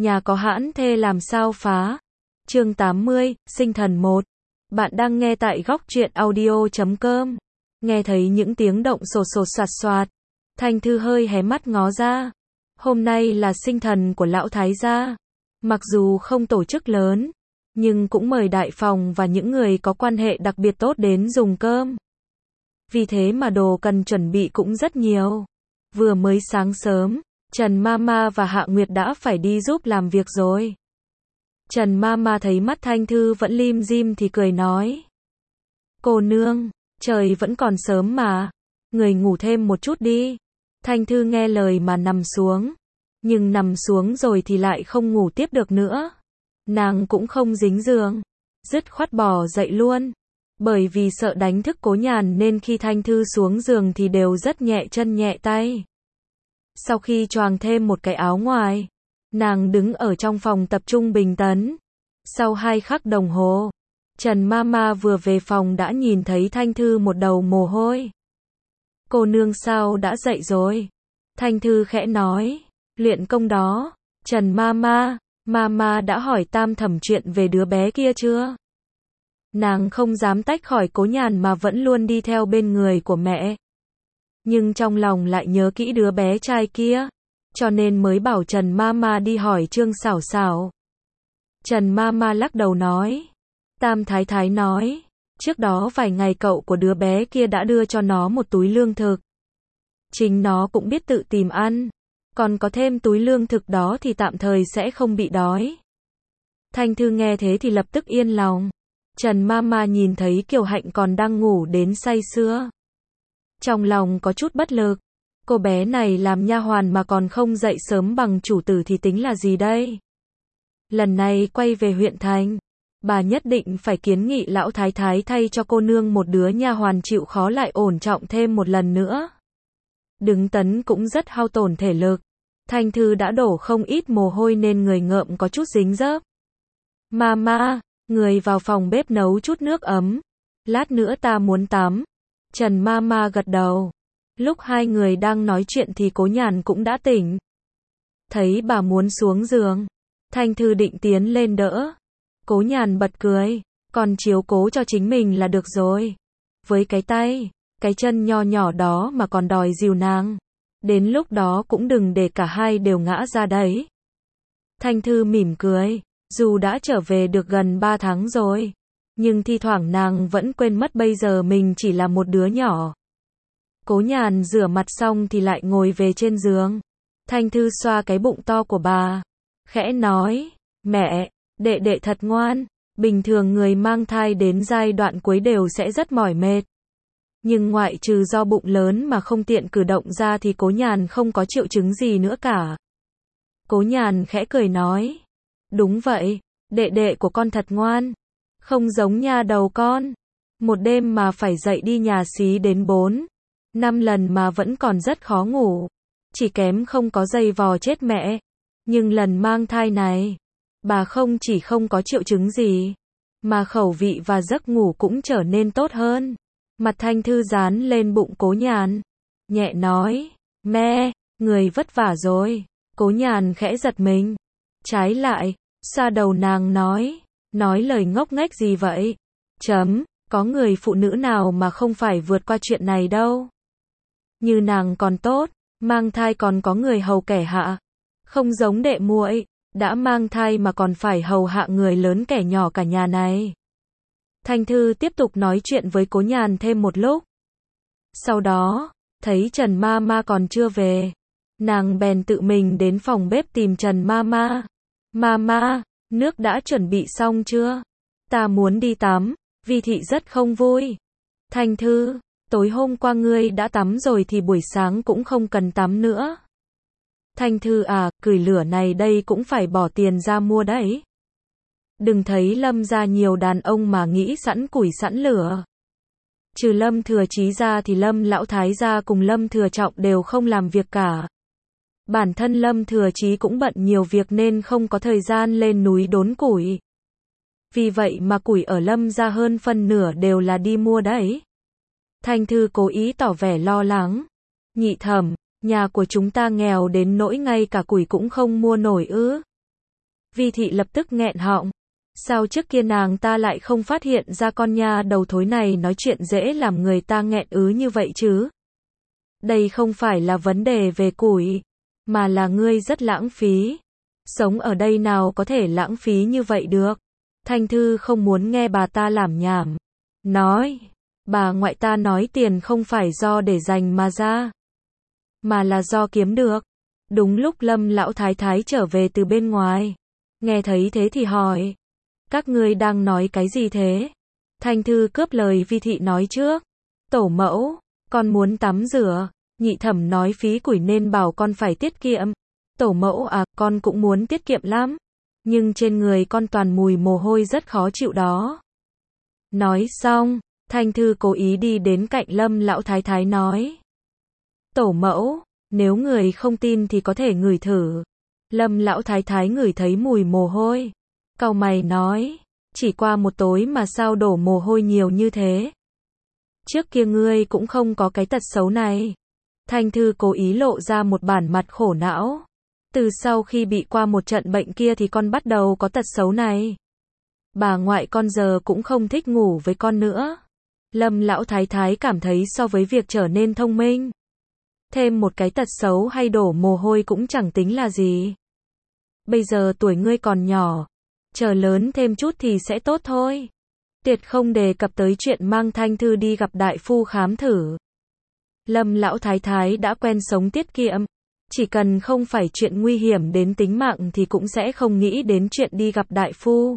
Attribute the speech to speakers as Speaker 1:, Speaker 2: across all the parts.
Speaker 1: Nhà có hãn thê làm sao phá. Chương 80, sinh thần 1. Bạn đang nghe tại góc truyện audio.com. Nghe thấy những tiếng động sột sột soạt soạt. Thanh Thư hơi hé mắt ngó ra. Hôm nay là sinh thần của lão thái gia. Mặc dù không tổ chức lớn, nhưng cũng mời đại phòng và những người có quan hệ đặc biệt tốt đến dùng cơm. Vì thế mà đồ cần chuẩn bị cũng rất nhiều. Vừa mới sáng sớm, Trần Mama và Hạ Nguyệt đã phải đi giúp làm việc rồi. Trần Mama thấy mắt Thanh Thư vẫn lim dim thì cười nói. Cô nương, trời vẫn còn sớm mà. Người ngủ thêm một chút đi. Thanh Thư nghe lời mà nằm xuống. Nhưng nằm xuống rồi thì lại không ngủ tiếp được nữa. Nàng cũng không dính giường. Dứt khoát bò dậy luôn. Bởi vì sợ đánh thức Cố Nhàn nên khi Thanh Thư xuống giường thì đều rất nhẹ chân nhẹ tay. Sau khi choàng thêm một cái áo ngoài, nàng đứng ở trong phòng tập trung bình tĩnh. Sau 2 khắc đồng hồ, Trần Mama vừa về phòng đã nhìn thấy Thanh Thư một đầu mồ hôi. Cô nương sao đã dậy rồi? Thanh Thư khẽ nói, luyện công đó. Trần Mama đã hỏi Tam Thẩm chuyện về đứa bé kia chưa? Nàng không dám tách khỏi Cố Nhàn mà vẫn luôn đi theo bên người của mẹ. Nhưng trong lòng lại nhớ kỹ đứa bé trai kia, cho nên mới bảo Trần Mama đi hỏi Trương Xảo Xảo. Trần Mama lắc đầu nói. Tam Thái Thái nói, trước đó vài ngày cậu của đứa bé kia đã đưa cho nó một túi lương thực. Chính nó cũng biết tự tìm ăn, còn có thêm túi lương thực đó thì tạm thời sẽ không bị đói. Thanh Thư nghe thế thì lập tức yên lòng. Trần Mama nhìn thấy Kiều Hạnh còn đang ngủ đến say sưa. Trong lòng có chút bất lực. Cô bé này làm nha hoàn mà còn không dậy sớm bằng chủ tử thì tính là gì đây? Lần này quay về huyện thành, bà nhất định phải kiến nghị lão thái thái thay cho cô nương một đứa nha hoàn chịu khó lại ổn trọng thêm một lần nữa. Đứng tấn cũng rất hao tổn thể lực. Thanh Thư đã đổ không ít mồ hôi nên người ngợm có chút dính dớp. Mama, người vào phòng bếp nấu chút nước ấm. Lát nữa ta muốn tắm. Trần Mama gật đầu. Lúc hai người đang nói chuyện thì Cố Nhàn cũng đã tỉnh. Thấy bà muốn xuống giường, Thanh Thư định tiến lên đỡ. Cố Nhàn bật cười, còn chiếu cố cho chính mình là được rồi. Với cái tay, cái chân nho nhỏ đó mà còn đòi dìu nàng. Đến lúc đó cũng đừng để cả hai đều ngã ra đấy. Thanh Thư mỉm cười, dù đã trở về được gần 3 tháng rồi, nhưng thi thoảng nàng vẫn quên mất bây giờ mình chỉ là một đứa nhỏ. Cố Nhàn rửa mặt xong thì lại ngồi về trên giường. Thanh Thư xoa cái bụng to của bà, khẽ nói, mẹ, đệ đệ thật ngoan. Bình thường người mang thai đến giai đoạn cuối đều sẽ rất mỏi mệt. Nhưng ngoại trừ do bụng lớn mà không tiện cử động ra thì Cố Nhàn không có triệu chứng gì nữa cả. Cố Nhàn khẽ cười nói, đúng vậy, đệ đệ của con thật ngoan. Không giống nha đầu con. Một đêm mà phải dậy đi nhà xí đến 4-5 lần mà vẫn còn rất khó ngủ. Chỉ kém không có giày vò chết mẹ. Nhưng lần mang thai này, bà không chỉ không có triệu chứng gì, mà khẩu vị và giấc ngủ cũng trở nên tốt hơn. Mặt Thanh Thư dán lên bụng Cố Nhàn, nhẹ nói, mẹ, người vất vả rồi. Cố Nhàn khẽ giật mình. Trái lại, xoa đầu nàng nói lời ngốc nghếch gì vậy? Có người phụ nữ nào mà không phải vượt qua chuyện này đâu. Như nàng còn tốt, mang thai còn có người hầu kẻ hạ. Không giống đệ muội, đã mang thai mà còn phải hầu hạ người lớn kẻ nhỏ cả nhà này. Thanh Thư tiếp tục nói chuyện với Cố Nhàn thêm một lúc. Sau đó, thấy Trần Mama còn chưa về, nàng bèn tự mình đến phòng bếp tìm Trần Mama. Mama, nước đã chuẩn bị xong chưa? Ta muốn đi tắm, Vi thị rất không vui. Thanh Thư, tối hôm qua ngươi đã tắm rồi thì buổi sáng cũng không cần tắm nữa. Thanh Thư à, củi lửa này đây cũng phải bỏ tiền ra mua đấy. Đừng thấy Lâm gia nhiều đàn ông mà nghĩ sẵn củi sẵn lửa. Trừ Lâm Thừa Chí ra thì Lâm Lão Thái gia cùng Lâm Thừa Trọng đều không làm việc cả. Bản thân Lâm Thừa Chí cũng bận nhiều việc nên không có thời gian lên núi đốn củi. Vì vậy mà củi ở Lâm gia hơn phân nửa đều là đi mua đấy. Thanh Thư cố ý tỏ vẻ lo lắng. Nhị thẩm, nhà của chúng ta nghèo đến nỗi ngay cả củi cũng không mua nổi ư? Vi thị lập tức nghẹn họng. Sao trước kia nàng ta lại không phát hiện ra con nha đầu thối này nói chuyện dễ làm người ta nghẹn ứ như vậy chứ? Đây không phải là vấn đề về củi, mà là ngươi rất lãng phí. Sống ở đây nào có thể lãng phí như vậy được. Thanh Thư không muốn nghe bà ta lảm nhảm. Nói, bà ngoại ta nói tiền không phải do để dành mà ra, mà là do kiếm được. Đúng lúc Lâm lão thái thái trở về từ bên ngoài. Nghe thấy thế thì hỏi. Các ngươi đang nói cái gì thế? Thanh Thư cướp lời Vi thị nói trước. Tổ mẫu, con muốn tắm rửa. Nhị thẩm nói phí củi nên bảo con phải tiết kiệm. Tổ mẫu à, con cũng muốn tiết kiệm lắm. Nhưng trên người con toàn mùi mồ hôi rất khó chịu đó. Nói xong, Thanh Thư cố ý đi đến cạnh Lâm lão thái thái nói. Tổ mẫu, nếu người không tin thì có thể ngửi thử. Lâm lão thái thái ngửi thấy mùi mồ hôi. Cau mày nói, chỉ qua một tối mà sao đổ mồ hôi nhiều như thế? Trước kia ngươi cũng không có cái tật xấu này. Thanh Thư cố ý lộ ra một bản mặt khổ não. Từ sau khi bị qua một trận bệnh kia thì con bắt đầu có tật xấu này. Bà ngoại con giờ cũng không thích ngủ với con nữa. Lâm lão thái thái cảm thấy so với việc trở nên thông minh, thêm một cái tật xấu hay đổ mồ hôi cũng chẳng tính là gì. Bây giờ tuổi ngươi còn nhỏ, chờ lớn thêm chút thì sẽ tốt thôi. Tuyệt không đề cập tới chuyện mang Thanh Thư đi gặp đại phu khám thử. Lâm lão thái thái đã quen sống tiết kiệm, chỉ cần không phải chuyện nguy hiểm đến tính mạng thì cũng sẽ không nghĩ đến chuyện đi gặp đại phu.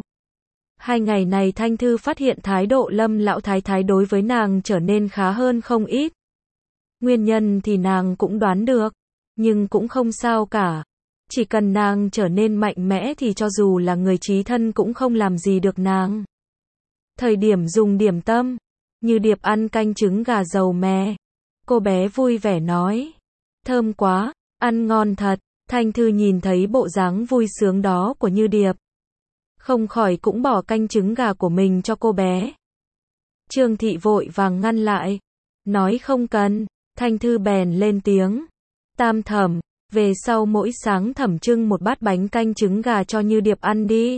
Speaker 1: 2 ngày này Thanh Thư phát hiện thái độ Lâm lão thái thái đối với nàng trở nên khá hơn không ít. Nguyên nhân thì nàng cũng đoán được, nhưng cũng không sao cả. Chỉ cần nàng trở nên mạnh mẽ thì cho dù là người chí thân cũng không làm gì được nàng. Thời điểm dùng điểm tâm, Như Điệp ăn canh trứng gà dầu mè. Cô bé vui vẻ nói, thơm quá, ăn ngon thật. Thanh Thư nhìn thấy bộ dáng vui sướng đó của Như Điệp, không khỏi cũng bỏ canh trứng gà của mình cho cô bé. Trương Thị vội vàng ngăn lại, nói không cần. Thanh Thư bèn lên tiếng, Tam thẩm, về sau mỗi sáng thẩm trưng một bát bánh canh trứng gà cho Như Điệp ăn đi.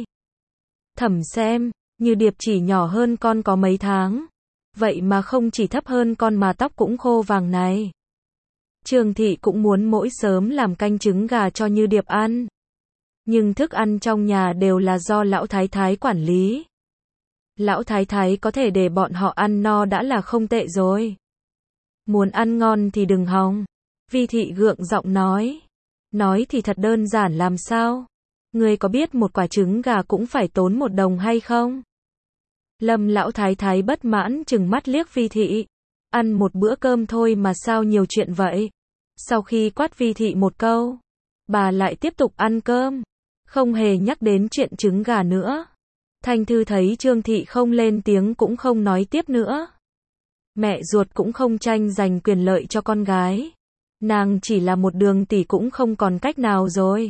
Speaker 1: Thẩm xem, Như Điệp chỉ nhỏ hơn con có mấy tháng, vậy mà không chỉ thấp hơn con mà tóc cũng khô vàng này. Trương Thị cũng muốn mỗi sớm làm canh trứng gà cho Như Điệp ăn. Nhưng thức ăn trong nhà đều là do lão thái thái quản lý. Lão thái thái có thể để bọn họ ăn no đã là không tệ rồi. Muốn ăn ngon thì đừng hòng. Vi thị gượng giọng nói. Nói thì thật đơn giản làm sao? Ngươi có biết một quả trứng gà cũng phải tốn 1 đồng hay không? Lâm lão thái thái bất mãn trừng mắt liếc Vi thị. Ăn một bữa cơm thôi mà sao nhiều chuyện vậy? Sau khi quát Vi thị một câu, bà lại tiếp tục ăn cơm, không hề nhắc đến chuyện trứng gà nữa. Thanh Thư thấy Trương Thị không lên tiếng cũng không nói tiếp nữa. Mẹ ruột cũng không tranh giành quyền lợi cho con gái. Nàng chỉ là một đường tỷ cũng không còn cách nào rồi.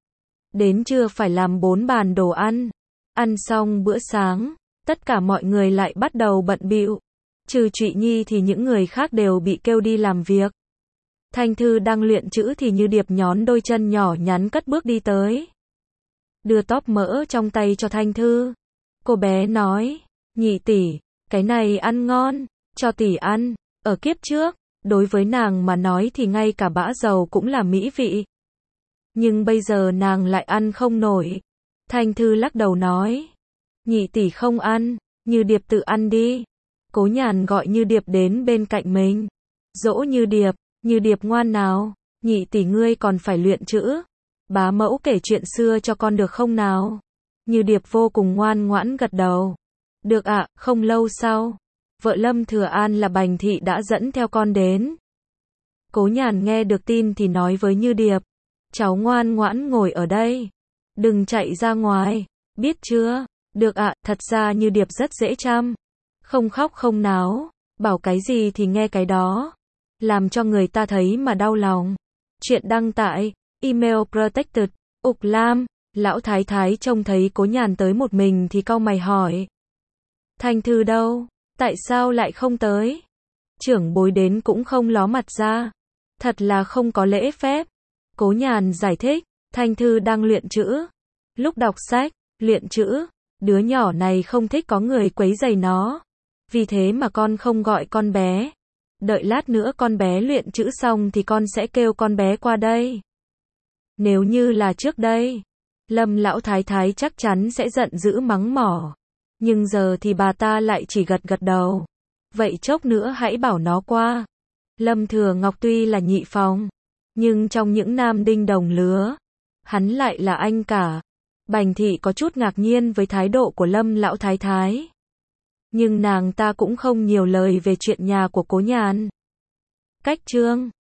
Speaker 1: Đến trưa phải làm 4 bàn đồ ăn. Ăn xong bữa sáng, tất cả mọi người lại bắt đầu bận bịu. Trừ Trụy Nhi thì những người khác đều bị kêu đi làm việc. Thanh Thư đang luyện chữ thì Như Điệp nhón đôi chân nhỏ nhắn cất bước đi tới. Đưa tóp mỡ trong tay cho Thanh Thư. Cô bé nói, nhị tỷ, cái này ăn ngon, cho tỷ ăn. Ở kiếp trước, đối với nàng mà nói thì ngay cả bã dầu cũng là mỹ vị. Nhưng bây giờ nàng lại ăn không nổi. Thanh Thư lắc đầu nói, nhị tỷ không ăn, Như Điệp tự ăn đi. Cố Nhàn gọi Như Điệp đến bên cạnh mình. Dỗ Như Điệp ngoan nào, nhị tỷ ngươi còn phải luyện chữ. Bá mẫu kể chuyện xưa cho con được không nào? Như Điệp vô cùng ngoan ngoãn gật đầu. Được ạ. Không lâu sau, vợ Lâm Thừa An là Bành Thị đã dẫn theo con đến. Cố Nhàn nghe được tin thì nói với Như Điệp, cháu ngoan ngoãn ngồi ở đây, đừng chạy ra ngoài, biết chưa? Được ạ. Thật ra Như Điệp rất dễ chăm, không khóc không náo, bảo cái gì thì nghe cái đó, làm cho người ta thấy mà đau lòng. Chuyện đăng tại email protected. Ục Lam. Lão thái thái trông thấy Cố Nhàn tới một mình thì cau mày hỏi, Thanh Thư đâu? Tại sao lại không tới? Trưởng bối đến cũng không ló mặt ra, thật là không có lễ phép. Cố Nhàn giải thích, Thanh Thư đang luyện chữ, Lúc đọc sách, luyện chữ, đứa nhỏ này không thích có người quấy rầy nó. Vì thế mà con không gọi con bé. Đợi lát nữa con bé luyện chữ xong thì con sẽ kêu con bé qua đây. Nếu như là trước đây, Lâm lão thái thái chắc chắn sẽ giận dữ mắng mỏ. Nhưng giờ thì bà ta lại chỉ gật gật đầu. Vậy chốc nữa hãy bảo nó qua. Lâm Thừa Ngọc tuy là nhị phòng, nhưng trong những nam đinh đồng lứa, hắn lại là anh cả. Bành Thị có chút ngạc nhiên với thái độ của Lâm lão thái thái. Nhưng nàng ta cũng không nhiều lời về chuyện nhà của Cố Nhàn. Cách chương